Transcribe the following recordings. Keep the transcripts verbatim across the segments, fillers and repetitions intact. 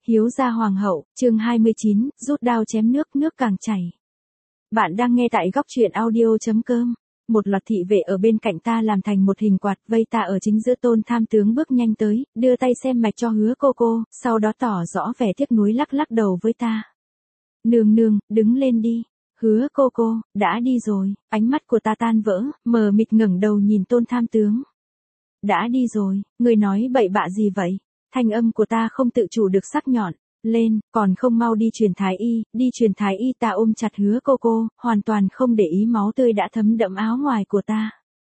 Hiếu gia hoàng hậu, chương hai mươi chín, rút đao chém nước, nước càng chảy. Bạn đang nghe tại góc truyện audio.com. Một loạt thị vệ ở bên cạnh ta làm thành một hình quạt vây ta ở chính giữa. Tôn tham tướng bước nhanh tới, đưa tay xem mạch cho Hứa cô cô, sau đó tỏ rõ vẻ tiếc nuối lắc lắc đầu với ta. Nương nương, đứng lên đi. Hứa cô cô, đã đi rồi. Ánh mắt của ta tan vỡ, mờ mịt ngẩng đầu nhìn tôn tham tướng. Đã đi rồi, người nói bậy bạ gì vậy? Thanh âm của ta không tự chủ được sắc nhọn. Lên, còn không mau đi truyền thái y, đi truyền thái y. Ta ôm chặt Hứa cô cô, hoàn toàn không để ý máu tươi đã thấm đẫm áo ngoài của ta.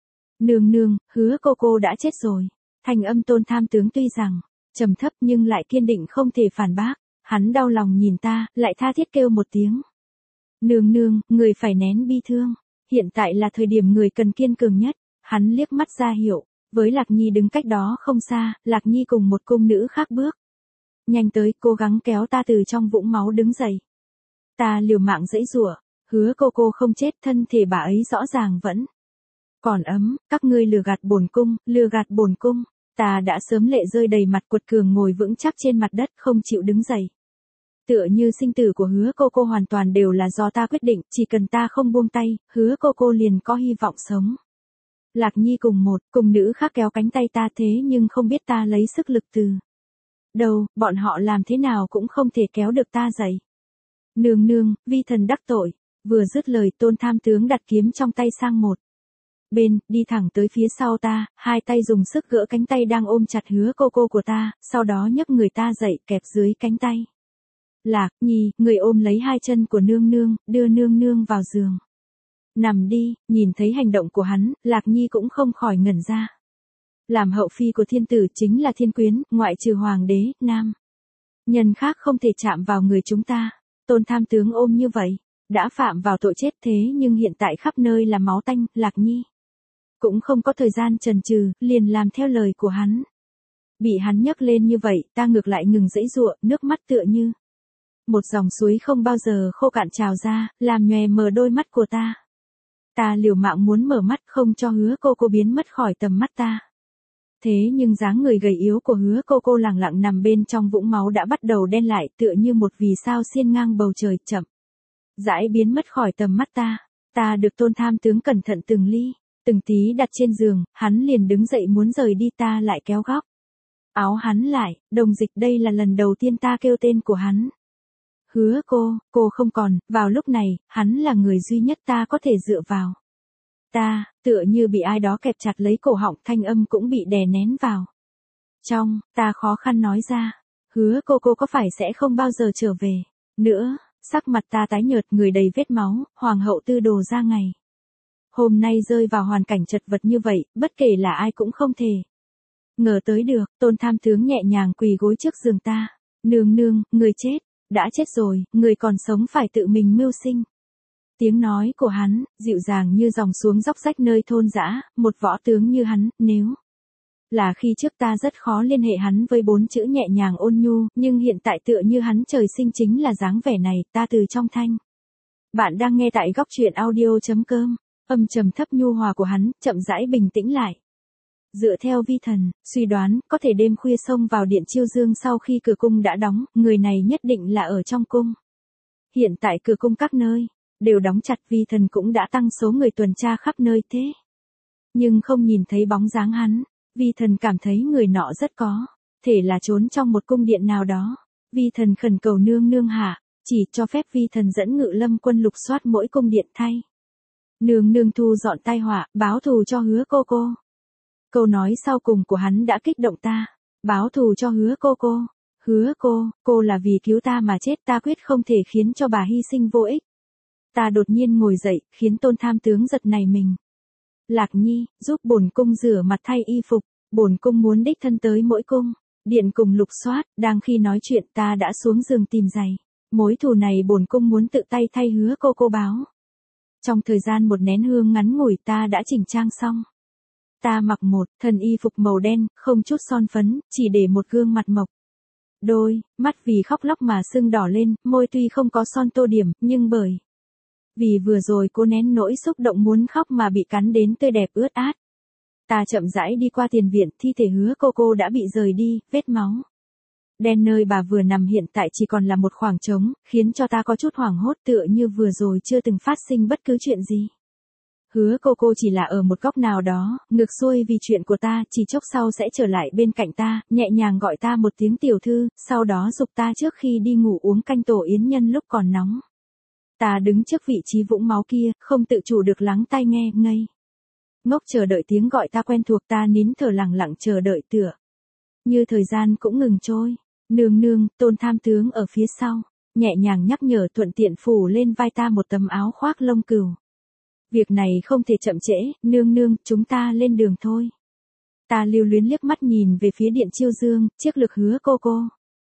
Nương nương, Hứa cô cô đã chết rồi. Thanh âm tôn tham tướng tuy rằng trầm thấp nhưng lại kiên định không thể phản bác. Hắn đau lòng nhìn ta, lại tha thiết kêu một tiếng. Nương nương, người phải nén bi thương. Hiện tại là thời điểm người cần kiên cường nhất. Hắn liếc mắt ra hiệu. Với Lạc Nhi đứng cách đó không xa, Lạc Nhi cùng một cung nữ khác bước nhanh tới, cố gắng kéo ta từ trong vũng máu đứng dậy. Ta liều mạng giãy giụa, Hứa cô cô không chết, thân thể bà ấy rõ ràng vẫn còn ấm. Các ngươi lừa gạt bổn cung, lừa gạt bổn cung. Ta đã sớm lệ rơi đầy mặt, quật cường ngồi vững chắc trên mặt đất, không chịu đứng dậy. Tựa như sinh tử của Hứa cô cô hoàn toàn đều là do ta quyết định, chỉ cần ta không buông tay, Hứa cô cô liền có hy vọng sống. Lạc Nhi cùng một cung nữ khác kéo cánh tay ta, thế nhưng không biết ta lấy sức lực từ đâu, bọn họ làm thế nào cũng không thể kéo được ta dậy. Nương nương, vi thần đắc tội. Vừa dứt lời, tôn tham tướng đặt kiếm trong tay sang một bên, đi thẳng tới phía sau ta, hai tay dùng sức gỡ cánh tay đang ôm chặt Hứa cô cô của ta, sau đó nhấc người ta dậy, kẹp dưới cánh tay. Lạc Nhi, người ôm lấy hai chân của nương nương, đưa nương nương vào giường. Nằm đi. Nhìn thấy hành động của hắn, Lạc Nhi cũng không khỏi ngẩn ra. Làm hậu phi của thiên tử chính là thiên quyến, ngoại trừ hoàng đế, nam nhân khác không thể chạm vào người chúng ta. Tôn tham tướng ôm như vậy, đã phạm vào tội chết, thế nhưng hiện tại khắp nơi là máu tanh. Lạc Nhi cũng không có thời gian chần chừ, liền làm theo lời của hắn. Bị hắn nhấc lên như vậy, ta ngược lại ngừng giãy giụa, nước mắt tựa như một dòng suối không bao giờ khô cạn trào ra, làm nhòe mờ đôi mắt của ta. Ta liều mạng muốn mở mắt, không cho Hứa cô cô biến mất khỏi tầm mắt ta. Thế nhưng dáng người gầy yếu của Hứa cô cô lẳng lặng nằm bên trong vũng máu đã bắt đầu đen lại, tựa như một vì sao xiên ngang bầu trời, chậm rãi biến mất khỏi tầm mắt ta. Ta được tôn tham tướng cẩn thận từng ly từng tí đặt trên giường, hắn liền đứng dậy muốn rời đi, ta lại kéo góc áo hắn lại. Đồng Dịch, đây là lần đầu tiên ta kêu tên của hắn. Hứa cô, cô không còn. Vào lúc này, hắn là người duy nhất ta có thể dựa vào. Ta, tựa như bị ai đó kẹp chặt lấy cổ họng, thanh âm cũng bị đè nén vào trong. Ta khó khăn nói ra. Hứa cô cô có phải sẽ không bao giờ trở về nữa? Sắc mặt ta tái nhợt, người đầy vết máu, hoàng hậu tư đồ ra ngày hôm nay rơi vào hoàn cảnh chật vật như vậy, bất kể là ai cũng không thể ngờ tới được. Tôn tham tướng nhẹ nhàng quỳ gối trước giường ta. Nương nương, người chết đã chết rồi, người còn sống phải tự mình mưu sinh. Tiếng nói của hắn, dịu dàng như dòng xuống dốc rách nơi thôn dã. Một võ tướng như hắn, nếu là khi trước ta rất khó liên hệ hắn với bốn chữ nhẹ nhàng ôn nhu, nhưng hiện tại tựa như hắn trời sinh chính là dáng vẻ này, ta từ trong thanh. Bạn đang nghe tại góc truyện audio.com. Âm trầm thấp nhu hòa của hắn, chậm rãi bình tĩnh lại. Dựa theo vi thần suy đoán, có thể đêm khuya xông vào điện chiêu dương sau khi cửa cung đã đóng, người này nhất định là ở trong cung. Hiện tại cửa cung các nơi đều đóng chặt, vi thần cũng đã tăng số người tuần tra khắp nơi, thế nhưng không nhìn thấy bóng dáng hắn. Vi thần cảm thấy người nọ rất có thể là trốn trong một cung điện nào đó. Vi thần khẩn cầu nương nương hạ chỉ cho phép vi thần dẫn Ngự Lâm quân lục soát mỗi cung điện thay nương nương thu dọn tai họa, báo thù cho Hứa cô cô. Câu nói sau cùng của hắn đã kích động ta. Báo thù cho Hứa cô cô. Hứa cô, cô là vì cứu ta mà chết, ta quyết không thể khiến cho bà hy sinh vô ích. Ta đột nhiên ngồi dậy, khiến tôn tham tướng giật nảy mình. Lạc Nhi, giúp bổn cung rửa mặt thay y phục. Bổn cung muốn đích thân tới mỗi cung điện cùng lục soát. Đang khi nói chuyện, ta đã xuống giường tìm giày. Mối thù này bổn cung muốn tự tay thay Hứa cô cô báo. Trong thời gian một nén hương ngắn ngủi, ta đã chỉnh trang xong. Ta mặc một thân y phục màu đen, không chút son phấn, chỉ để một gương mặt mộc đôi, mắt vì khóc lóc mà sưng đỏ lên, môi tuy không có son tô điểm, nhưng bởi vì vừa rồi cô nén nỗi xúc động muốn khóc mà bị cắn đến tươi đẹp ướt át. Ta chậm rãi đi qua tiền viện, thi thể Hứa cô cô đã bị rời đi, vết máu đen nơi bà vừa nằm hiện tại chỉ còn là một khoảng trống, khiến cho ta có chút hoảng hốt tựa như vừa rồi chưa từng phát sinh bất cứ chuyện gì. Hứa cô cô chỉ là ở một góc nào đó, ngược xuôi vì chuyện của ta, chỉ chốc sau sẽ trở lại bên cạnh ta, nhẹ nhàng gọi ta một tiếng tiểu thư, sau đó giục ta trước khi đi ngủ uống canh tổ yến nhân lúc còn nóng. Ta đứng trước vị trí vũng máu kia, không tự chủ được lắng tai nghe, ngây ngốc chờ đợi tiếng gọi ta quen thuộc. Ta nín thở lặng lặng chờ đợi tựa như thời gian cũng ngừng trôi. Nương nương, Tôn tham tướng ở phía sau, nhẹ nhàng nhắc nhở, thuận tiện phủ lên vai ta một tấm áo khoác lông cừu. Việc này không thể chậm trễ, nương nương, chúng ta lên đường thôi. Ta lưu luyến liếc mắt nhìn về phía điện chiêu dương, chiếc lược hứa cô cô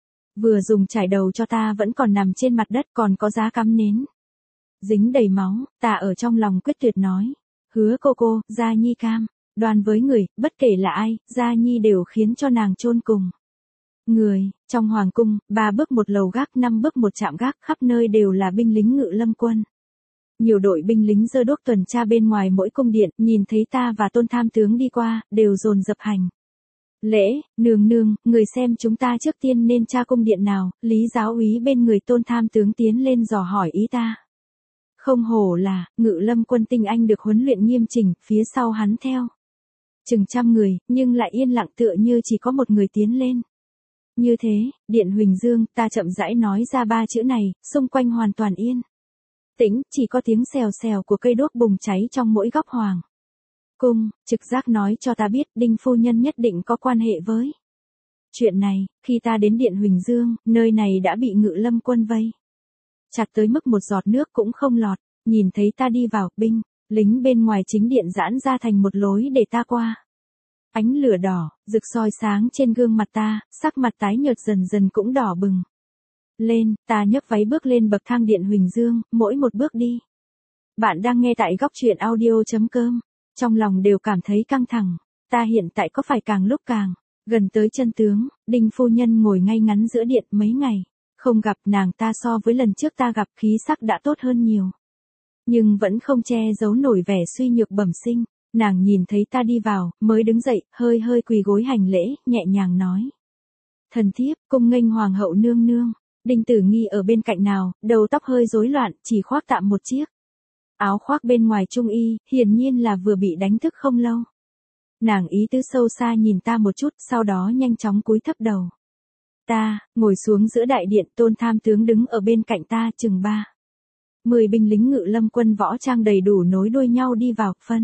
vừa dùng trải đầu cho ta vẫn còn nằm trên mặt đất, còn có giá cắm nến dính đầy máu. Ta ở trong lòng quyết tuyệt nói, hứa cô cô, Gia Nhi cam đoan với người, bất kể là ai, Gia Nhi đều khiến cho nàng chôn cùng người. Trong hoàng cung, ba bước một lầu gác, năm bước một trạm gác, khắp nơi đều là binh lính Ngự Lâm quân. Nhiều đội binh lính giơ đuốc tuần tra bên ngoài mỗi cung điện, nhìn thấy ta và Tôn tham tướng đi qua, đều dồn dập hành lễ. Nương nương, người xem chúng ta trước tiên nên tra cung điện nào? Lý giáo úy bên người Tôn tham tướng tiến lên dò hỏi ý ta. Không hổ là Ngự Lâm quân tinh anh được huấn luyện nghiêm chỉnh, phía sau hắn theo chừng trăm người, nhưng lại yên lặng tựa như chỉ có một người tiến lên. Như thế, điện Huỳnh Dương, ta chậm rãi nói ra ba chữ này, xung quanh hoàn toàn yên tĩnh, chỉ có tiếng xèo xèo của cây đuốc bùng cháy trong mỗi góc hoàng cung. Trực giác nói cho ta biết Đinh phu nhân nhất định có quan hệ với chuyện này. Khi ta đến điện Huỳnh Dương, nơi này đã bị Ngự Lâm quân vây chặt tới mức một giọt nước cũng không lọt. Nhìn thấy ta đi vào, binh lính bên ngoài chính điện giãn ra thành một lối để ta qua. Ánh lửa đỏ rực soi sáng trên gương mặt ta, sắc mặt tái nhợt dần dần cũng đỏ bừng lên. Ta nhấc váy bước lên bậc thang điện Huỳnh Dương, mỗi một bước đi. Bạn đang nghe tại góc truyện audio.com. Trong lòng đều cảm thấy căng thẳng. Ta hiện tại có phải càng lúc càng gần tới chân tướng? Đinh phu nhân ngồi ngay ngắn giữa điện, mấy ngày không gặp nàng ta so với lần trước ta gặp khí sắc đã tốt hơn nhiều. Nhưng vẫn không che giấu nổi vẻ suy nhược bẩm sinh. Nàng nhìn thấy ta đi vào, mới đứng dậy, hơi hơi quỳ gối hành lễ, nhẹ nhàng nói. Thần thiếp, cung nghênh hoàng hậu nương nương. Đinh Tử Nghi ở bên cạnh nào, đầu tóc hơi rối loạn, chỉ khoác tạm một chiếc áo khoác bên ngoài trung y, hiển nhiên là vừa bị đánh thức không lâu. Nàng ý tứ sâu xa nhìn ta một chút, sau đó nhanh chóng cúi thấp đầu. Ta, ngồi xuống giữa đại điện, Tôn tham tướng đứng ở bên cạnh ta, chừng ba. Mười binh lính Ngự Lâm quân võ trang đầy đủ nối đuôi nhau đi vào, phân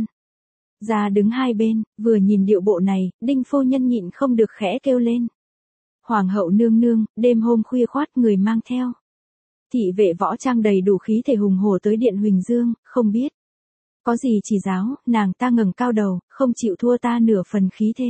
ra đứng hai bên. Vừa nhìn điệu bộ này, Đinh phu nhân nhịn không được khẽ kêu lên. Hoàng hậu nương nương, đêm hôm khuya khoát người mang theo thị vệ võ trang đầy đủ khí thể hùng hổ tới điện Huỳnh Dương, không biết có gì chỉ giáo. Nàng ta ngẩng cao đầu, không chịu thua ta nửa phần khí thế.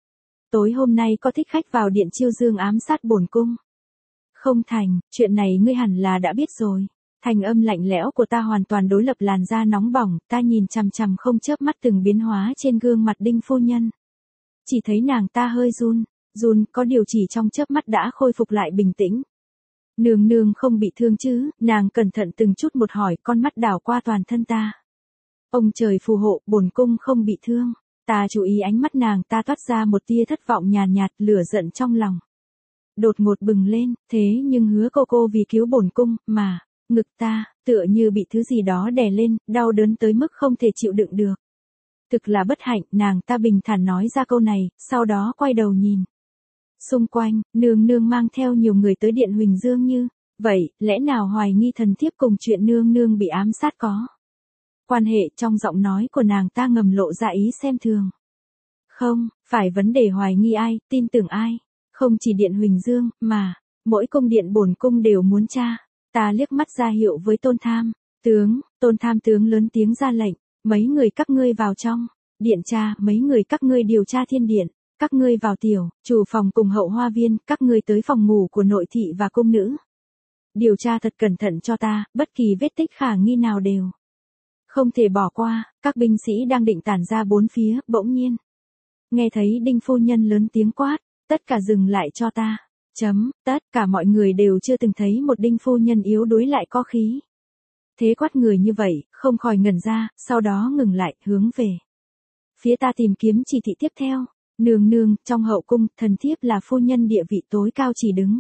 Tối hôm nay có thích khách vào điện chiêu dương ám sát bổn cung. Không thành, chuyện này ngươi hẳn là đã biết rồi. Thành âm lạnh lẽo của ta hoàn toàn đối lập làn da nóng bỏng, ta nhìn chằm chằm không chớp mắt từng biến hóa trên gương mặt Đinh phu nhân. Chỉ thấy nàng ta hơi run, run, có điều chỉ trong chớp mắt đã khôi phục lại bình tĩnh. Nương nương không bị thương chứ? Nàng cẩn thận từng chút một hỏi, con mắt đảo qua toàn thân ta. Ông trời phù hộ, bổn cung không bị thương. Ta chú ý ánh mắt nàng ta toát ra một tia thất vọng nhàn nhạt, nhạt, lửa giận trong lòng đột ngột bừng lên. Thế nhưng hứa cô cô vì cứu bổn cung, mà ngực ta, tựa như bị thứ gì đó đè lên, đau đớn tới mức không thể chịu đựng được. Thực là bất hạnh, nàng ta bình thản nói ra câu này, sau đó quay đầu nhìn xung quanh. Nương nương mang theo nhiều người tới điện Huỳnh Dương như vậy, lẽ nào hoài nghi thần thiếp cùng chuyện nương nương bị ám sát có quan hệ? Trong giọng nói của nàng ta ngầm lộ ra ý xem thường. Không, phải vấn đề hoài nghi ai, tin tưởng ai. Không chỉ điện Huỳnh Dương, mà mỗi cung điện bổn cung đều muốn tra. Ta liếc mắt ra hiệu với Tôn tham tướng. Tôn tham tướng lớn tiếng ra lệnh. Mấy người các ngươi vào trong điện tra, mấy người các ngươi điều tra thiên điện. Các ngươi vào tiểu chủ phòng cùng hậu hoa viên, các ngươi tới phòng ngủ của nội thị và cung nữ. Điều tra thật cẩn thận cho ta, bất kỳ vết tích khả nghi nào đều không thể bỏ qua. Các binh sĩ đang định tản ra bốn phía, bỗng nhiên nghe thấy Đinh phu nhân lớn tiếng quát, tất cả dừng lại cho ta. Chấm, tất cả mọi người đều chưa từng thấy một Đinh phu nhân yếu đuối lại có khí thế quát người như vậy, không khỏi ngẩn ra, sau đó ngừng lại, hướng về phía ta tìm kiếm chỉ thị tiếp theo. Nương nương, trong hậu cung, thần thiếp là phu nhân địa vị tối cao chỉ đứng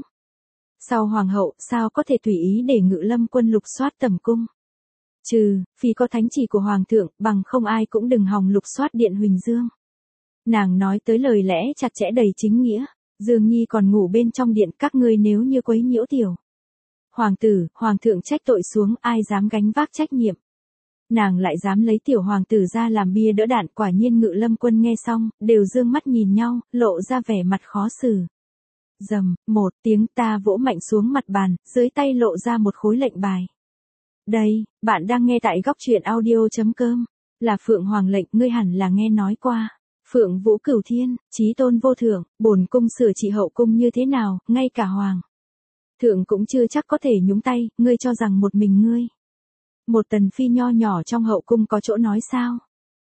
sau hoàng hậu, sao có thể tùy ý để Ngự Lâm quân lục soát tầm cung. Trừ, phi có thánh chỉ của hoàng thượng, bằng không ai cũng đừng hòng lục soát điện Huỳnh Dương. Nàng nói tới lời lẽ chặt chẽ đầy chính nghĩa. Dương Nhi còn ngủ bên trong điện, các ngươi nếu như quấy nhiễu tiểu hoàng tử, hoàng thượng trách tội xuống, ai dám gánh vác trách nhiệm. Nàng lại dám lấy tiểu hoàng tử ra làm bia đỡ đạn, quả nhiên Ngự Lâm quân nghe xong, đều dương mắt nhìn nhau, lộ ra vẻ mặt khó xử. Dầm, một tiếng ta vỗ mạnh xuống mặt bàn, dưới tay lộ ra một khối lệnh bài. Đây, bạn đang nghe tại góc truyện audio.com, là Phượng Hoàng lệnh, ngươi hẳn là nghe nói qua. Phượng Vũ Cửu Thiên, chí tôn vô thượng, bổn cung sửa trị hậu cung như thế nào, ngay cả hoàng thượng cũng chưa chắc có thể nhúng tay, ngươi cho rằng một mình ngươi. Một tần phi nho nhỏ trong hậu cung có chỗ nói sao?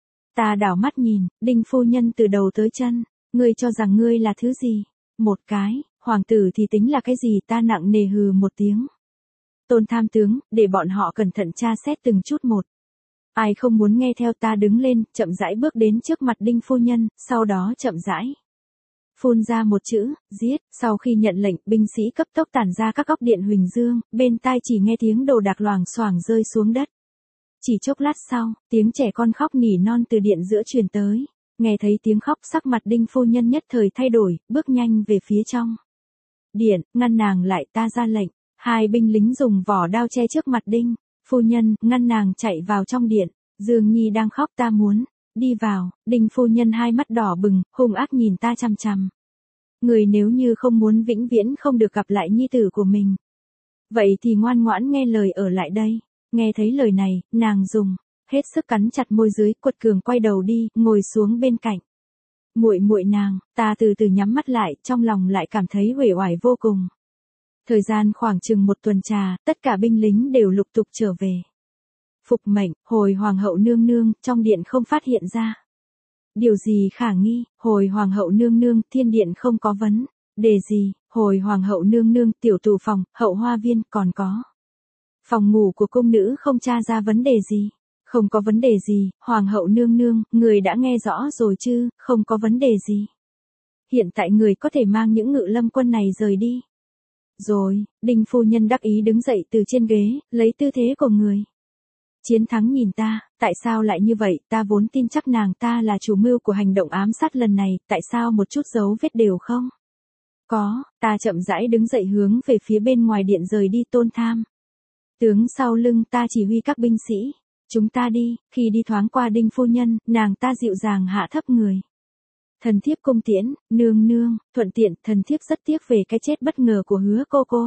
Ta đảo mắt nhìn, Đinh phu nhân từ đầu tới chân, ngươi cho rằng ngươi là thứ gì? Một cái, hoàng tử thì tính là cái gì, ta nặng nề hừ một tiếng. Tôn tham tướng, để bọn họ cẩn thận tra xét từng chút một. Ai không muốn nghe theo, ta đứng lên, chậm rãi bước đến trước mặt Đinh phu nhân, sau đó chậm rãi phun ra một chữ, giết. Sau khi nhận lệnh, binh sĩ cấp tốc tản ra các góc điện Huỳnh Dương, bên tai chỉ nghe tiếng đồ đạc loảng xoảng rơi xuống đất. Chỉ chốc lát sau, tiếng trẻ con khóc nỉ non từ điện giữa truyền tới. Nghe thấy tiếng khóc, sắc mặt Đinh phu nhân nhất thời thay đổi, bước nhanh về phía trong điện, ngăn nàng lại, ta ra lệnh. Hai binh lính dùng vỏ đao che trước mặt Đinh phu nhân, ngăn nàng chạy vào trong điện. Dương Nhi đang khóc, ta muốn đi vào. Đinh phu nhân hai mắt đỏ bừng, hung ác nhìn ta chằm chằm. Người nếu như không muốn vĩnh viễn không được gặp lại nhi tử của mình, vậy thì ngoan ngoãn nghe lời ở lại đây. Nghe thấy lời này, nàng dùng hết sức cắn chặt môi dưới, quật cường quay đầu đi, ngồi xuống bên cạnh muội muội nàng. Ta từ từ nhắm mắt lại, trong lòng lại cảm thấy uể oải vô cùng. Thời gian khoảng chừng một tuần trà, tất cả binh lính đều lục tục trở về. Phục mệnh, hồi hoàng hậu nương nương, trong điện không phát hiện ra điều gì khả nghi. Hồi hoàng hậu nương nương, thiên điện không có vấn đề gì. Hồi hoàng hậu nương nương, tiểu tù phòng, hậu hoa viên, còn có phòng ngủ của cung nữ không tra ra vấn đề gì. Không có vấn đề gì, hoàng hậu nương nương, người đã nghe rõ rồi chứ, không có vấn đề gì. Hiện tại người có thể mang những Ngự Lâm quân này rời đi. Rồi, Đinh phu nhân đắc ý đứng dậy từ trên ghế, lấy tư thế của người chiến thắng nhìn ta. Tại sao lại như vậy, ta vốn tin chắc nàng ta là chủ mưu của hành động ám sát lần này, tại sao một chút dấu vết đều không có. Ta chậm rãi đứng dậy hướng về phía bên ngoài điện rời đi. Tôn tham tướng sau lưng ta chỉ huy các binh sĩ, chúng ta đi. Khi đi thoáng qua Đinh phu nhân, nàng ta dịu dàng hạ thấp người. Thần thiếp cung tiễn, nương nương. Thuận tiện, thần thiếp rất tiếc về cái chết bất ngờ của Hứa cô cô.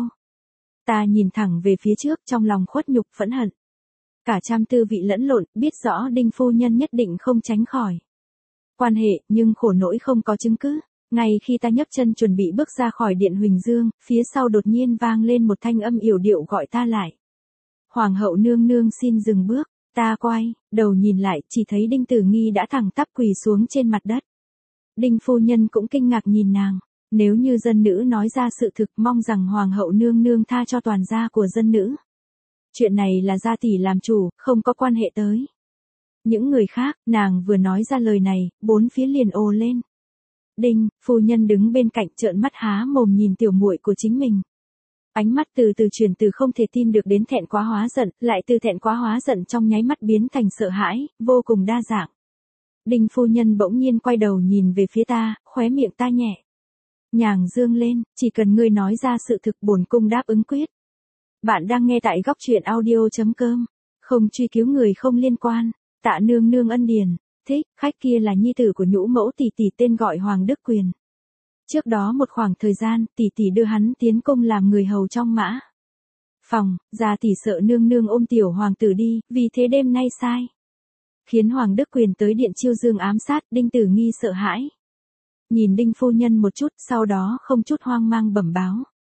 Ta nhìn thẳng về phía trước, trong lòng khuất nhục phẫn hận. Cả trăm tư vị lẫn lộn, biết rõ Đinh phu nhân nhất định không tránh khỏi quan hệ, nhưng khổ nỗi không có chứng cứ. Ngay khi ta nhấc chân chuẩn bị bước ra khỏi điện Huỳnh Dương, phía sau đột nhiên vang lên một thanh âm yểu điệu gọi ta lại. Hoàng hậu nương nương xin dừng bước. Ta quay đầu nhìn lại, chỉ thấy Đinh Tử Nghi đã thẳng tắp quỳ xuống trên mặt đất. Đinh phu nhân cũng kinh ngạc nhìn nàng. Nếu như dân nữ nói ra sự thực, mong rằng hoàng hậu nương nương tha cho toàn gia của dân nữ. Chuyện này là gia tỷ làm chủ, không có quan hệ tới những người khác. Nàng vừa nói ra lời này, bốn phía liền ồ lên. Đinh phu nhân đứng bên cạnh trợn mắt há mồm nhìn tiểu muội của chính mình. Ánh mắt từ từ chuyển từ không thể tin được đến thẹn quá hóa giận, lại từ thẹn quá hóa giận trong nháy mắt biến thành sợ hãi, vô cùng đa dạng. Đinh phu nhân bỗng nhiên quay đầu nhìn về phía ta, khóe miệng ta nhẹ nhàng dương lên, chỉ cần ngươi nói ra sự thực, bổn cung đáp ứng quyết. Bạn đang nghe tại góc truyện audio.com, không truy cứu người không liên quan. Tạ nương nương ân điển. Thích, khách kia là nhi tử của nhũ mẫu tỷ tỷ tên gọi Hoàng Đức Quyền. Trước đó một khoảng thời gian, tỷ tỷ đưa hắn tiến cung làm người hầu trong mã phòng, gia tỷ sợ nương nương ôm tiểu hoàng tử đi, vì thế đêm nay sai khiến Hoàng Đức Quyền tới điện chiêu dương ám sát. Đinh Tử Nghi sợ hãi nhìn Đinh phu nhân một chút, sau đó không chút hoang mang bẩm báo.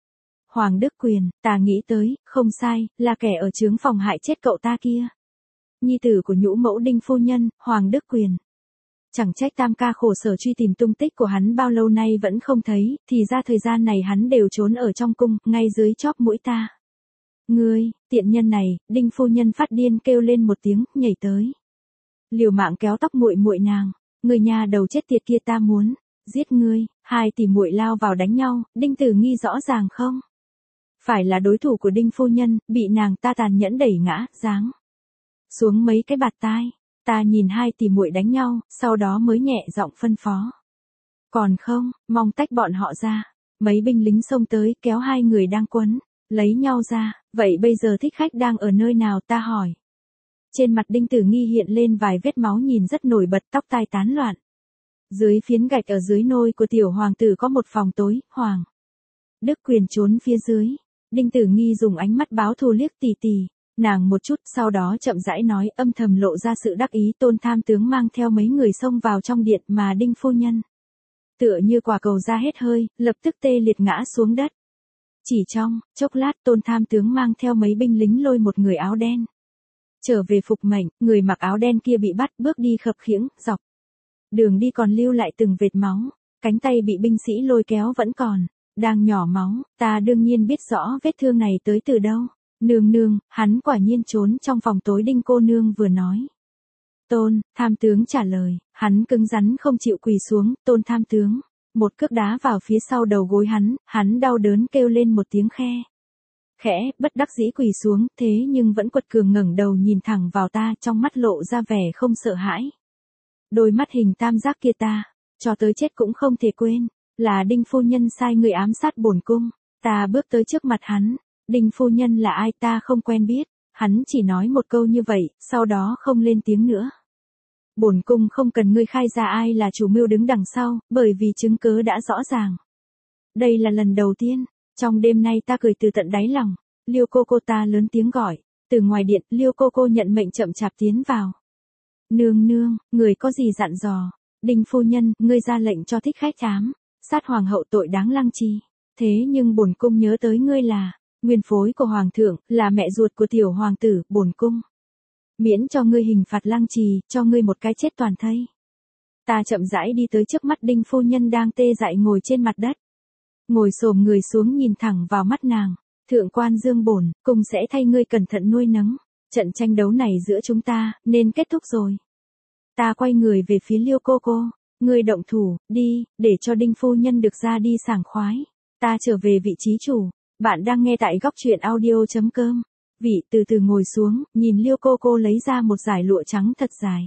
Hoàng Đức Quyền, ta nghĩ tới, không sai, là kẻ ở chướng phòng hại chết cậu ta kia. Nhi tử của nhũ mẫu Đinh phu nhân, Hoàng Đức Quyền. Chẳng trách tam ca khổ sở truy tìm tung tích của hắn bao lâu nay vẫn không thấy, thì ra thời gian này hắn đều trốn ở trong cung, ngay dưới chóp mũi ta. Ngươi, tiện nhân này. Đinh phu nhân phát điên kêu lên một tiếng, nhảy tới liều mạng kéo tóc muội muội nàng. Người nhà đầu chết tiệt kia, ta muốn giết ngươi, hai tỷ muội lao vào đánh nhau, Đinh Tử Nghi rõ ràng không phải là đối thủ của Đinh phu nhân, bị nàng ta tàn nhẫn đẩy ngã, giáng xuống mấy cái bạt tai. Ta nhìn hai tỷ muội đánh nhau, sau đó mới nhẹ giọng phân phó. Còn không, mong tách bọn họ ra. Mấy binh lính xông tới, kéo hai người đang quấn lấy nhau ra. Vậy bây giờ thích khách đang ở nơi nào, ta hỏi. Trên mặt Đinh Tử Nghi hiện lên vài vết máu nhìn rất nổi bật, tóc tai tán loạn. Dưới phiến gạch ở dưới nôi của tiểu hoàng tử có một phòng tối, Hoàng Đức Quyền trốn phía dưới. Đinh Tử Nghi dùng ánh mắt báo thù liếc tỉ tỉ nàng một chút, sau đó chậm rãi nói, âm thầm lộ ra sự đắc ý. Tôn tham tướng mang theo mấy người xông vào trong điện, mà Đinh phu nhân tựa như quả cầu ra hết hơi, lập tức tê liệt ngã xuống đất. Chỉ trong chốc lát, Tôn tham tướng mang theo mấy binh lính lôi một người áo đen trở về phục mệnh. Người mặc áo đen kia bị bắt, bước đi khập khiễng, dọc đường đi còn lưu lại từng vệt máu, cánh tay bị binh sĩ lôi kéo vẫn còn đang nhỏ máu. Ta đương nhiên biết rõ vết thương này tới từ đâu. Nương nương, hắn quả nhiên trốn trong phòng tối. Đinh cô nương vừa nói. Tôn tham tướng trả lời, hắn cứng rắn không chịu quỳ xuống. Tôn tham tướng một cước đá vào phía sau đầu gối hắn, hắn đau đớn kêu lên một tiếng khe khẽ, bất đắc dĩ quỳ xuống, thế nhưng vẫn quật cường ngẩng đầu nhìn thẳng vào ta, trong mắt lộ ra vẻ không sợ hãi. Đôi mắt hình tam giác kia ta cho tới chết cũng không thể quên, là Đinh phu nhân sai người ám sát bổn cung. Ta bước tới trước mặt hắn. Đinh phu nhân là ai, ta không quen biết. Hắn chỉ nói một câu như vậy, sau đó không lên tiếng nữa. Bổn cung không cần ngươi khai ra ai là chủ mưu đứng đằng sau, bởi vì chứng cớ đã rõ ràng. Đây là lần đầu tiên, trong đêm nay ta cười từ tận đáy lòng. Liêu cô cô, ta lớn tiếng gọi. Từ ngoài điện, Liêu cô cô nhận mệnh chậm chạp tiến vào. Nương nương, người có gì dặn dò? Đinh phu nhân, ngươi ra lệnh cho thích khách ám sát hoàng hậu, tội đáng lăng trì. Thế nhưng bổn cung nhớ tới ngươi là nguyên phối của hoàng thượng, là mẹ ruột của tiểu hoàng tử. Bổn cung miễn cho ngươi hình phạt lăng trì, cho ngươi một cái chết toàn thây. Ta chậm rãi đi tới trước mắt Đinh phu nhân đang tê dại ngồi trên mặt đất, ngồi xổm người xuống nhìn thẳng vào mắt nàng. Thượng quan Dương, bổn cung sẽ thay ngươi cẩn thận nuôi nấng. Trận tranh đấu này giữa chúng ta nên kết thúc rồi. Ta quay người về phía Liêu cô cô. Ngươi động thủ đi, để cho Đinh phu nhân được ra đi sảng khoái. Ta trở về vị trí chủ. Bạn đang nghe tại góc truyện audio chấm com. Vị từ từ ngồi xuống, nhìn Liêu cô cô lấy ra một dải lụa trắng thật dài.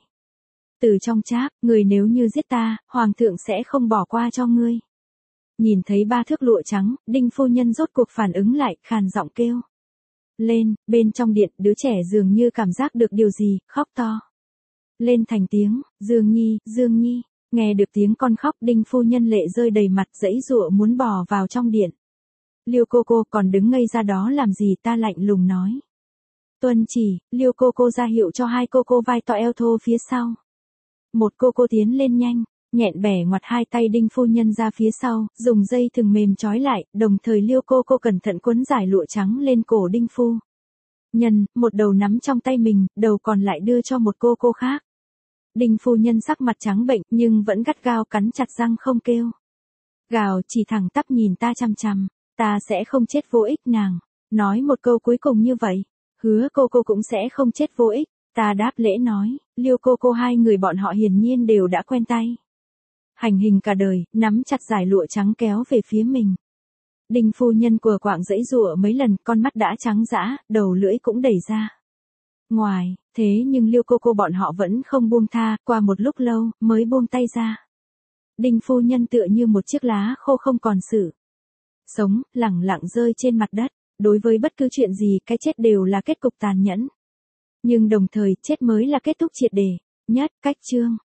Từ trong cháp, người nếu như giết ta, hoàng thượng sẽ không bỏ qua cho ngươi. Nhìn thấy ba thước lụa trắng, Đinh phu nhân rốt cuộc phản ứng lại, khàn giọng kêu lên. Bên trong điện, đứa trẻ dường như cảm giác được điều gì, khóc to lên thành tiếng. Dương Nhi, Dương Nhi. Nghe được tiếng con khóc, Đinh phu nhân lệ rơi đầy mặt, giãy giụa muốn bò vào trong điện. Liêu cô cô, còn đứng ngây ra đó làm gì? Ta lạnh lùng nói. Tuân chỉ. Liêu cô cô ra hiệu cho hai cô cô vai to eo thô phía sau. Một cô cô tiến lên nhanh, nhẹn bẻ ngoặt hai tay Đinh phu nhân ra phía sau, dùng dây thừng mềm trói lại, đồng thời Liêu cô cô cẩn thận quấn dải lụa trắng lên cổ Đinh phu nhân, một đầu nắm trong tay mình, đầu còn lại đưa cho một cô cô khác. Đinh phu nhân sắc mặt trắng bệnh, nhưng vẫn gắt gao cắn chặt răng không kêu gào, chỉ thẳng tắp nhìn ta chằm chằm. Ta sẽ không chết vô ích. Nàng nói một câu cuối cùng như vậy. Hứa cô cô cũng sẽ không chết vô ích. Ta đáp lễ nói. Liêu cô cô, hai người bọn họ hiển nhiên đều đã quen tay hành hình cả đời, nắm chặt dải lụa trắng kéo về phía mình. Đinh phu nhân của quạng giãy giụa mấy lần, con mắt đã trắng dã, đầu lưỡi cũng đẩy ra ngoài. Thế nhưng Liêu cô cô bọn họ vẫn không buông tha, qua một lúc lâu mới buông tay ra. Đinh phu nhân tựa như một chiếc lá khô không còn sự sống, lẳng lặng rơi trên mặt đất. Đối với bất cứ chuyện gì, cái chết đều là kết cục tàn nhẫn. Nhưng đồng thời, chết mới là kết thúc triệt để nhất. Cách chương